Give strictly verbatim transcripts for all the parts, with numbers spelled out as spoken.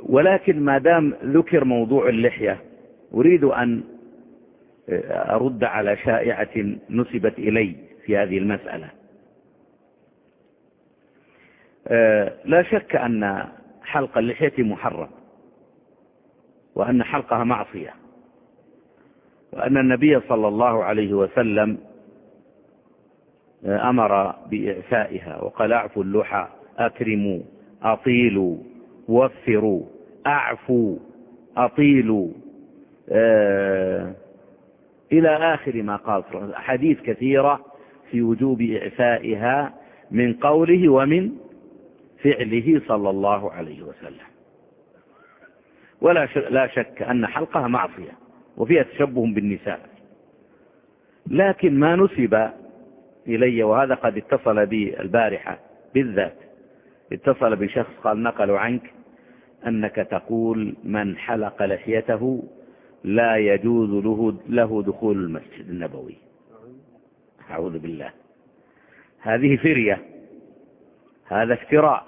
ولكن ما دام ذكر موضوع اللحية أريد أن أرد على شائعة نسبت إلي في هذه المسألة. لا شك أن حلق اللحية محرم، وأن حلقها معصية، وأن النبي صلى الله عليه وسلم أمر بإعفائها وقال اعفوا اللحى، أكرموا، أطيلوا، وفروا، أعفوا، أطيلوا، آه إلى آخر ما قال. حديث كثيرة في وجوب إعفائها من قوله ومن فعله صلى الله عليه وسلم. ولا لا شك أن حلقها معصية وفيها تشبه بالنساء، لكن ما نسب إلي، وهذا قد اتصل بي البارحة بالذات، اتصل بشخص قال نقلوا عنك أنك تقول من حلق لحيته لا يجوز له, له دخول المسجد النبوي. أعوذ بالله، هذه فرية، هذا افتراء.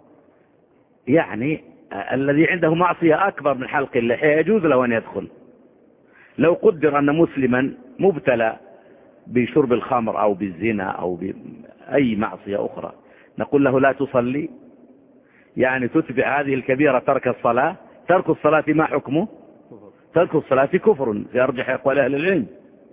يعني الذي عنده معصية أكبر من حلق اللحية يجوز له أن يدخل. لو قدر أن مسلما مبتلى بشرب الخمر أو بالزنا أو بأي معصية أخرى، نقول له لا تصلي؟ يعني تتبع هذه الكبيرة ترك الصلاة. ترك الصلاة ما حكمه؟ ترك الصلاة كفر في أرجح أقوال أهل العلم.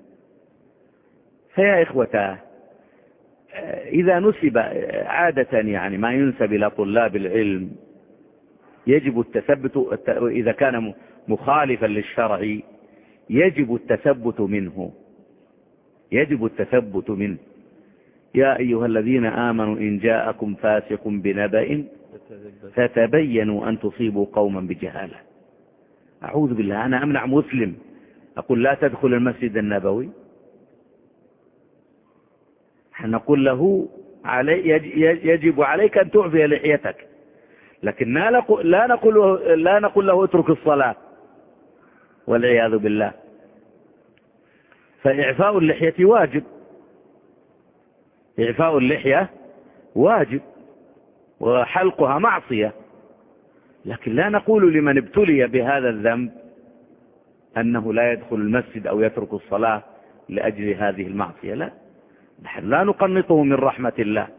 فيا إخوة، إذا نسب عادة يعني ما ينسب إلى طلاب العلم يجب التثبت، إذا كان مخالفا للشرع يجب التثبت منه، يجب التثبت منه. يا أيها الذين آمنوا إن جاءكم فاسق بنبأ فتبينوا أن تصيبوا قوما بجهالة. أعوذ بالله، أنا أمنع مسلم أقول لا تدخل المسجد النبوي؟ نقول له علي يجب عليك أن تعفي لحيتك، لكن لا نقول لا نقول له, لا نقول له اترك الصلاة والعياذ بالله. فإعفاء اللحية واجب، إعفاء اللحية واجب، وحلقها معصية، لكن لا نقول لمن ابتلي بهذا الذنب أنه لا يدخل المسجد أو يترك الصلاة لأجل هذه المعصية. لا، نحن لا نقنطه من رحمة الله،